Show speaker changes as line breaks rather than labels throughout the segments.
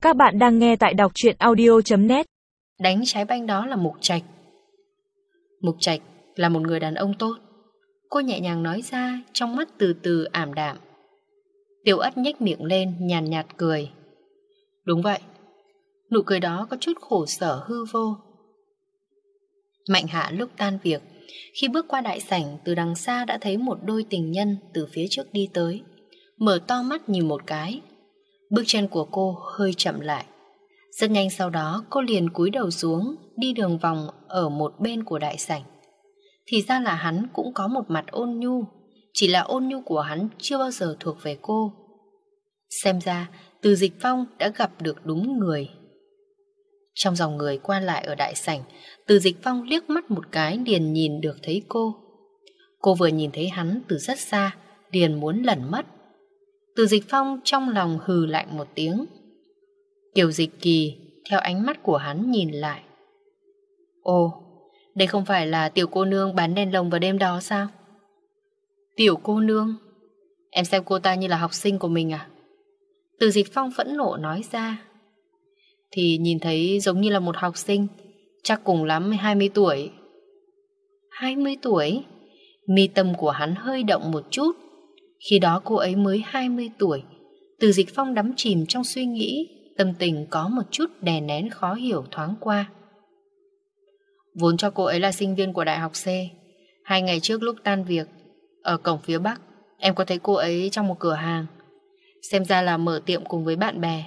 Các bạn đang nghe tại đọc truyện audio.net.
Đánh trái banh đó là Mục Trạch. Mục Trạch là một người đàn ông tốt. Cô nhẹ nhàng nói ra, trong mắt từ từ ảm đạm. Tiểu Ất nhếch miệng lên, nhàn nhạt cười. Đúng vậy. Nụ cười đó có chút khổ sở hư vô. Mạnh Hạ lúc tan việc, khi bước qua đại sảnh, từ đằng xa đã thấy một đôi tình nhân từ phía trước đi tới. Mở to mắt nhìn một cái. Bước chân của cô hơi chậm lại. Rất nhanh sau đó cô liền cúi đầu xuống, đi đường vòng ở một bên của đại sảnh. Thì ra là hắn cũng có một mặt ôn nhu, chỉ là ôn nhu của hắn chưa bao giờ thuộc về cô. Xem ra Từ Dịch Phong đã gặp được đúng người. Trong dòng người qua lại ở đại sảnh, Từ Dịch Phong liếc mắt một cái liền nhìn được thấy cô. Cô vừa nhìn thấy hắn từ rất xa, liền muốn lẩn mất. Từ Dịch Phong trong lòng hừ lạnh một tiếng. Kiều Dịch Kỳ theo ánh mắt của hắn nhìn lại. Ồ, đây không phải là tiểu cô nương bán đèn lồng vào đêm đó sao? Tiểu cô nương? Em xem cô ta như là học sinh của mình à? Từ Dịch Phong phẫn nộ nói ra. Thì nhìn thấy giống như là một học sinh, chắc cùng lắm 20 tuổi. 20 tuổi? Mi tâm của hắn hơi động một chút. Khi đó cô ấy mới 20 tuổi. Từ Dịch Phong đắm chìm trong suy nghĩ, tâm tình có một chút đè nén khó hiểu thoáng qua. Vốn cho cô ấy là sinh viên của đại học C. 2 ngày trước lúc tan việc, ở cổng phía Bắc, em có thấy cô ấy trong một cửa hàng. Xem ra là mở tiệm cùng với bạn bè.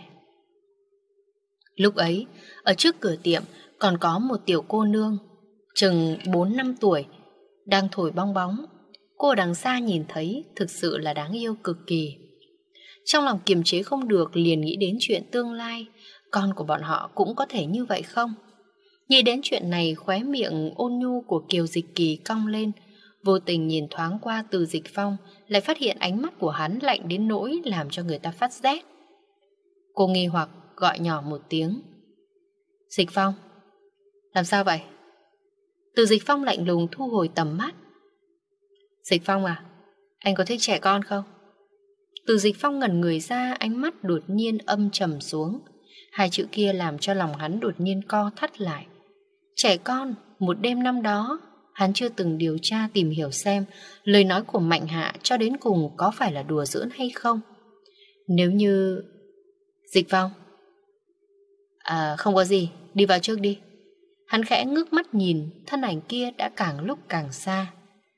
Lúc ấy, ở trước cửa tiệm còn có một tiểu cô nương, chừng 4-5 tuổi, đang thổi bong bóng. Cô ở đằng xa nhìn thấy thực sự là đáng yêu cực kỳ. Trong lòng kiềm chế không được liền nghĩ đến chuyện tương lai, con của bọn họ cũng có thể như vậy không? Nghĩ đến chuyện này, khóe miệng ôn nhu của Kiều Dịch Kỳ cong lên, vô tình nhìn thoáng qua Từ Dịch Phong, lại phát hiện ánh mắt của hắn lạnh đến nỗi làm cho người ta phát rét. Cô nghi hoặc gọi nhỏ một tiếng. Dịch Phong, làm sao vậy? Từ Dịch Phong lạnh lùng thu hồi tầm mắt. Dịch Phong à, anh có thích trẻ con không? Từ Dịch Phong ngẩn người ra, ánh mắt đột nhiên âm trầm xuống. Hai chữ kia làm cho lòng hắn đột nhiên co thắt lại. Trẻ con, một đêm năm đó, hắn chưa từng điều tra tìm hiểu xem lời nói của Mạnh Hạ cho đến cùng có phải là đùa giỡn hay không. Nếu như... Dịch Phong, không có gì, đi vào trước đi. Hắn khẽ ngước mắt nhìn, thân ảnh kia đã càng lúc càng xa.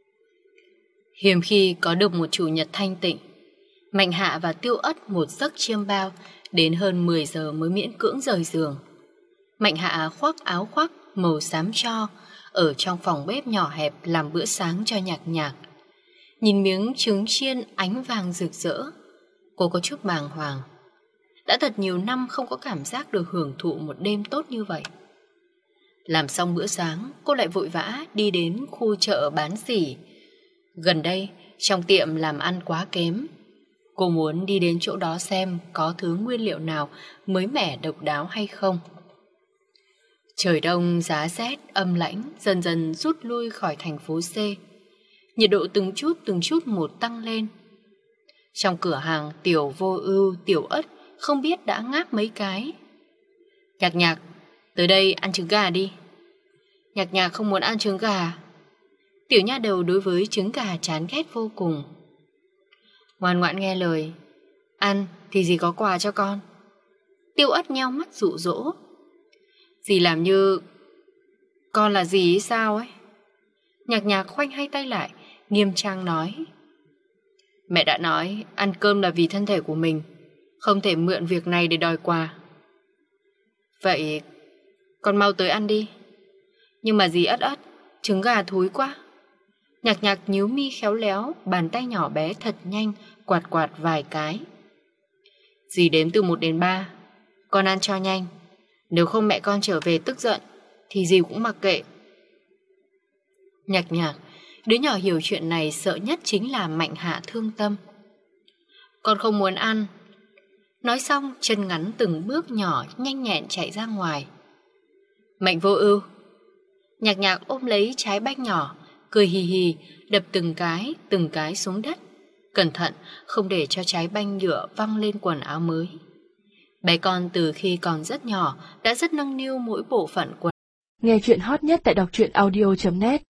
Hiếm khi có được một chủ nhật thanh tịnh, Mạnh Hạ và Tiêu Ất một giấc chiêm bao, đến hơn 10 giờ mới miễn cưỡng rời giường. Mạnh Hạ khoác áo khoác màu xám tro, ở trong phòng bếp nhỏ hẹp làm bữa sáng cho Nhạc Nhạc. Nhìn miếng trứng chiên ánh vàng rực rỡ, cô có chút bàng hoàng. Đã thật nhiều năm không có cảm giác được hưởng thụ một đêm tốt như vậy. Làm xong bữa sáng, cô lại vội vã đi đến khu chợ bán xỉ. Gần đây, trong tiệm làm ăn quá kém. Cô muốn đi đến chỗ đó xem có thứ nguyên liệu nào mới mẻ độc đáo hay không. Trời đông giá rét âm lãnh dần dần rút lui khỏi thành phố C. Nhiệt độ từng chút một tăng lên. Trong cửa hàng Tiểu Vô Ưu, Tiểu Ất không biết đã ngáp mấy cái. Nhạc Nhạc, tới đây ăn trứng gà đi. Nhạc Nhạc không muốn ăn trứng gà. Tiểu nha đầu đối với trứng gà chán ghét vô cùng. Ngoan ngoãn nghe lời, ăn thì dì có quà cho con. Tiêu Ất nheo mắt dụ dỗ. Dì làm như con là dì sao ấy. Nhạc Nhạc khoanh hai tay lại, nghiêm trang nói. Mẹ đã nói ăn cơm là vì thân thể của mình, không thể mượn việc này để đòi quà. Vậy con mau tới ăn đi. Nhưng mà dì Ất Ất, trứng gà thúi quá. Nhạc Nhạc nhíu mi khéo léo, bàn tay nhỏ bé thật nhanh quạt quạt vài cái. Dì đếm từ 1 đến 3, con ăn cho nhanh. Nếu không mẹ con trở về tức giận thì dì cũng mặc kệ. Nhạc Nhạc, đứa nhỏ hiểu chuyện này sợ nhất chính là Mạnh Hạ thương tâm. Con không muốn ăn. Nói xong chân ngắn từng bước nhỏ nhanh nhẹn chạy ra ngoài. Mạnh Vô Ưu. Nhạc Nhạc ôm lấy trái banh nhỏ, cười hì hì đập từng cái xuống đất, cẩn thận không để cho trái banh nhựa văng lên quần áo mới. Bé con từ khi còn rất nhỏ đã rất nâng niu mỗi bộ phận của.
Nghe chuyện hot nhất tại đọc truyện audio.net